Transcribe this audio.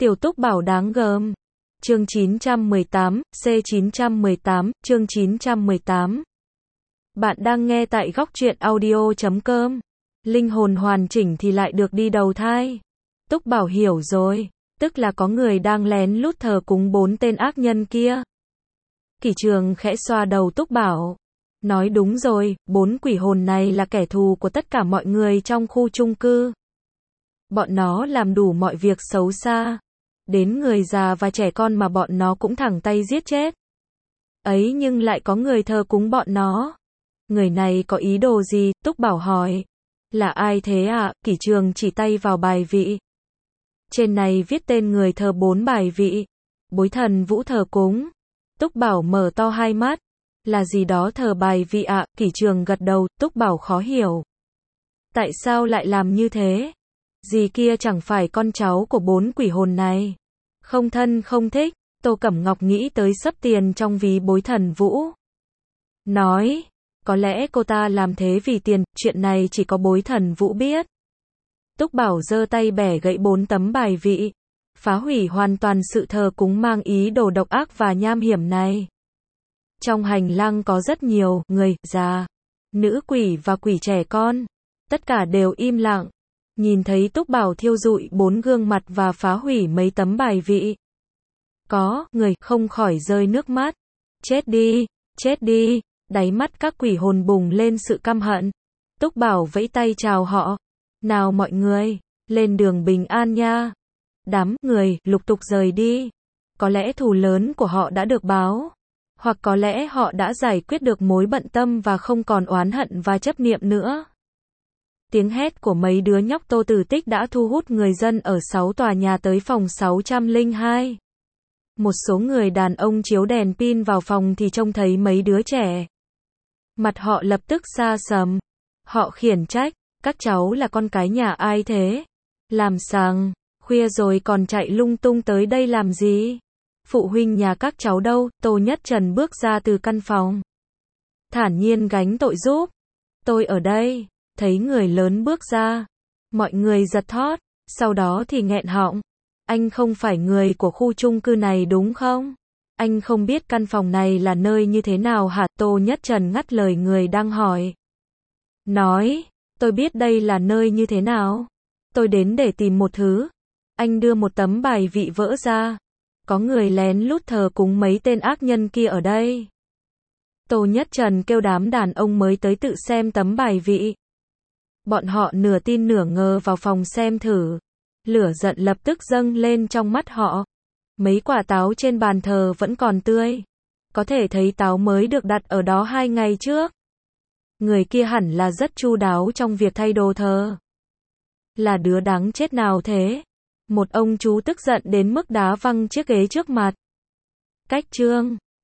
Tiểu Túc Bảo đáng gờm. Chương 918, C918, chương 918. Bạn đang nghe tại góc truyện audio.com. Linh hồn hoàn chỉnh thì lại được đi đầu thai. Túc Bảo hiểu rồi, tức là có người đang lén lút thờ cúng 4 tên ác nhân kia. Kỷ Trường khẽ xoa đầu Túc Bảo. Nói đúng rồi, 4 quỷ hồn này là kẻ thù của tất cả mọi người trong khu chung cư. Bọn nó làm đủ mọi việc xấu xa. Đến người già và trẻ con mà bọn nó cũng thẳng tay giết chết. Ấy nhưng lại có người thờ cúng bọn nó. Người này có ý đồ gì? Túc Bảo hỏi. Là ai thế ạ? Kỷ Trường chỉ tay vào bài vị. Trên này viết tên người thờ 4 bài vị. Bối thần Vũ thờ cúng. Túc Bảo mở to hai mắt. Là gì đó thờ bài vị ạ? Kỷ Trường gật đầu. Túc Bảo khó hiểu. Tại sao lại làm như thế? Dì kia chẳng phải con cháu của 4 quỷ hồn này. Không thân không thích. Tô Cẩm Ngọc nghĩ tới xấp tiền trong ví bối thần Vũ. Nói, có lẽ cô ta làm thế vì tiền, chuyện này chỉ có bối thần Vũ biết. Túc Bảo giơ tay bẻ gãy 4 tấm bài vị. Phá hủy hoàn toàn sự thờ cúng mang ý đồ độc ác và nham hiểm này. Trong hành lang có rất nhiều người, già, nữ quỷ và quỷ trẻ con. Tất cả đều im lặng. Nhìn thấy Túc Bảo thiêu rụi 4 gương mặt và phá hủy mấy tấm bài vị. Có người không khỏi rơi nước mắt. Chết đi, chết đi. Đáy mắt các quỷ hồn bùng lên sự căm hận. Túc Bảo vẫy tay chào họ. Nào mọi người, lên đường bình an nha. Đám người lục tục rời đi. Có lẽ thù lớn của họ đã được báo. Hoặc có lẽ họ đã giải quyết được mối bận tâm và không còn oán hận và chấp niệm nữa. Tiếng hét của mấy đứa nhóc Tô Tử Tích đã thu hút người dân ở 6 tòa nhà tới phòng 602. Một số người đàn ông chiếu đèn pin vào phòng thì trông thấy mấy đứa trẻ. Mặt họ lập tức xa sầm. Họ khiển trách, các cháu là con cái nhà ai thế? Làm sằng, khuya rồi còn chạy lung tung tới đây làm gì? Phụ huynh nhà các cháu đâu? Tô Nhất Trần bước ra từ căn phòng. Thản nhiên gánh tội giúp. Tôi ở đây. Thấy người lớn bước ra. Mọi người giật thót. Sau đó thì nghẹn họng. Anh không phải người của khu chung cư này đúng không? Anh không biết căn phòng này là nơi như thế nào hả? Tô Nhất Trần ngắt lời người đang hỏi. Nói, tôi biết đây là nơi như thế nào. Tôi đến để tìm một thứ. Anh đưa một tấm bài vị vỡ ra. Có người lén lút thờ cúng mấy tên ác nhân kia ở đây. Tô Nhất Trần kêu đám đàn ông mới tới tự xem tấm bài vị. Bọn họ nửa tin nửa ngờ vào phòng xem thử. Lửa giận lập tức dâng lên trong mắt họ. Mấy quả táo trên bàn thờ vẫn còn tươi. Có thể thấy táo mới được đặt ở đó 2 ngày trước. Người kia hẳn là rất chu đáo trong việc thay đồ thờ. Là đứa đáng chết nào thế? Một ông chú tức giận đến mức đá văng chiếc ghế trước mặt. Cách chương